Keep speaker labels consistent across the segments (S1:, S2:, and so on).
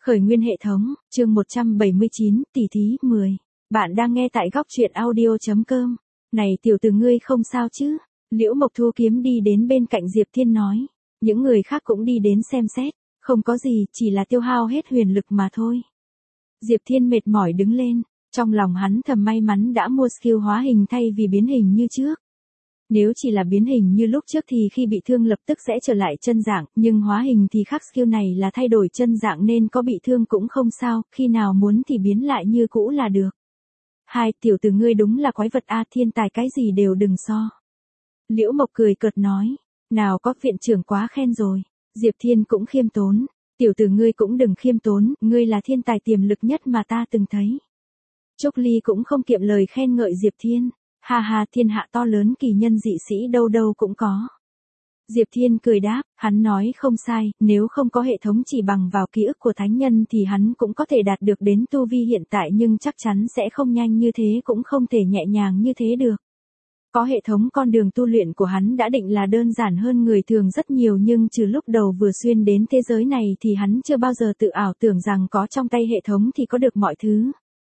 S1: Khởi nguyên hệ thống, chương 179, tỷ thí 10. Bạn đang nghe tại góc truyện audio.com. Này tiểu tử ngươi không sao chứ? Liễu Mộc Thu Kiếm đi đến bên cạnh Diệp Thiên nói. Những người khác cũng đi đến xem xét. Không có gì, chỉ là tiêu hao hết huyền lực mà thôi. Diệp Thiên mệt mỏi đứng lên. Trong lòng hắn thầm may mắn đã mua skill hóa hình thay vì biến hình như trước. Nếu chỉ là biến hình như lúc trước thì khi bị thương lập tức sẽ trở lại chân dạng, nhưng hóa hình thì khác, skill này là thay đổi chân dạng nên có bị thương cũng không sao, khi nào muốn thì biến lại như cũ là được. Hai, tiểu tử ngươi đúng là quái vật a, thiên tài cái gì đều đừng so. Liễu Mộc cười cợt nói, nào có, viện trưởng quá khen rồi. Diệp Thiên cũng khiêm tốn, tiểu tử ngươi cũng đừng khiêm tốn, ngươi là thiên tài tiềm lực nhất mà ta từng thấy. Trúc Ly cũng không kiệm lời khen ngợi Diệp Thiên. Ha ha, thiên hạ to lớn, kỳ nhân dị sĩ đâu đâu cũng có. Diệp Thiên cười đáp, hắn nói không sai, nếu không có hệ thống chỉ bằng vào ký ức của thánh nhân thì hắn cũng có thể đạt được đến tu vi hiện tại, nhưng chắc chắn sẽ không nhanh như thế, cũng không thể nhẹ nhàng như thế được. Có hệ thống, con đường tu luyện của hắn đã định là đơn giản hơn người thường rất nhiều, nhưng trừ lúc đầu vừa xuyên đến thế giới này thì hắn chưa bao giờ tự ảo tưởng rằng có trong tay hệ thống thì có được mọi thứ.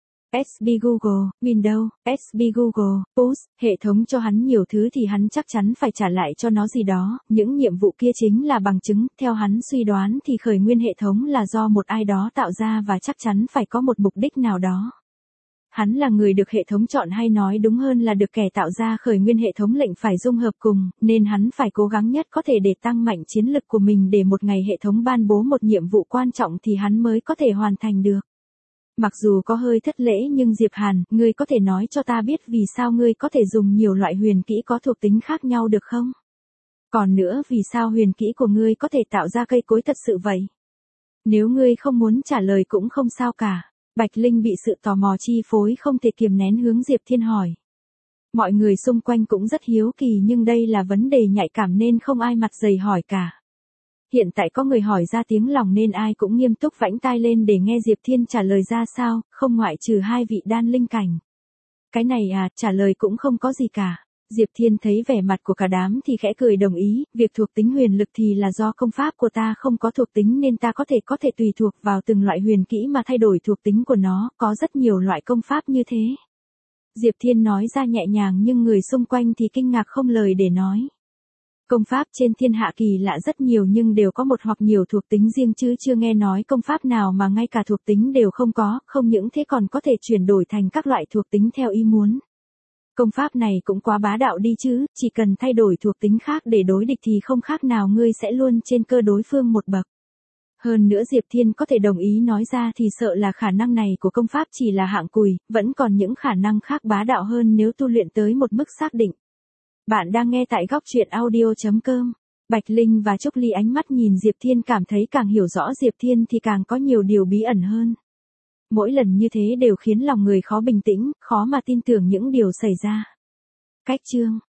S1: SB Google, Windows, SB Google, Push, hệ thống cho hắn nhiều thứ thì hắn chắc chắn phải trả lại cho nó gì đó, những nhiệm vụ kia chính là bằng chứng, theo hắn suy đoán thì khởi nguyên hệ thống là do một ai đó tạo ra và chắc chắn phải có một mục đích nào đó. Hắn là người được hệ thống chọn, hay nói đúng hơn là được kẻ tạo ra khởi nguyên hệ thống lệnh phải dung hợp cùng, nên hắn phải cố gắng nhất có thể để tăng mạnh chiến lực của mình để một ngày hệ thống ban bố một nhiệm vụ quan trọng thì hắn mới có thể hoàn thành được. Mặc dù có hơi thất lễ nhưng Diệp Hàn, ngươi có thể nói cho ta biết vì sao ngươi có thể dùng nhiều loại huyền kỹ có thuộc tính khác nhau được không? Còn nữa, vì sao huyền kỹ của ngươi có thể tạo ra cây cối thật sự vậy? Nếu ngươi không muốn trả lời cũng không sao cả. Bạch Linh bị sự tò mò chi phối không thể kiềm nén hướng Diệp Thiên hỏi. Mọi người xung quanh cũng rất hiếu kỳ nhưng đây là vấn đề nhạy cảm nên không ai mặt dày hỏi cả. Hiện tại có người hỏi ra tiếng lòng nên ai cũng nghiêm túc vãnh tai lên để nghe Diệp Thiên trả lời ra sao, không ngoại trừ hai vị đan linh cảnh. Cái này à, trả lời cũng không có gì cả. Diệp Thiên thấy vẻ mặt của cả đám thì khẽ cười đồng ý, việc thuộc tính huyền lực thì là do công pháp của ta không có thuộc tính nên ta có thể tùy thuộc vào từng loại huyền kỹ mà thay đổi thuộc tính của nó, có rất nhiều loại công pháp như thế. Diệp Thiên nói ra nhẹ nhàng nhưng người xung quanh thì kinh ngạc không lời để nói. Công pháp trên thiên hạ kỳ lạ rất nhiều nhưng đều có một hoặc nhiều thuộc tính riêng chứ chưa nghe nói công pháp nào mà ngay cả thuộc tính đều không có, không những thế còn có thể chuyển đổi thành các loại thuộc tính theo ý muốn. Công pháp này cũng quá bá đạo đi chứ, chỉ cần thay đổi thuộc tính khác để đối địch thì không khác nào ngươi sẽ luôn trên cơ đối phương một bậc. Hơn nữa Diệp Thiên có thể đồng ý nói ra thì sợ là khả năng này của công pháp chỉ là hạng cùi, vẫn còn những khả năng khác bá đạo hơn nếu tu luyện tới một mức xác định. Bạn đang nghe tại góc truyện audio.com. Bạch Linh và Trúc Ly ánh mắt nhìn Diệp Thiên cảm thấy càng hiểu rõ Diệp Thiên thì càng có nhiều điều bí ẩn hơn. Mỗi lần như thế đều khiến lòng người khó bình tĩnh, khó mà tin tưởng những điều xảy ra. Cách chương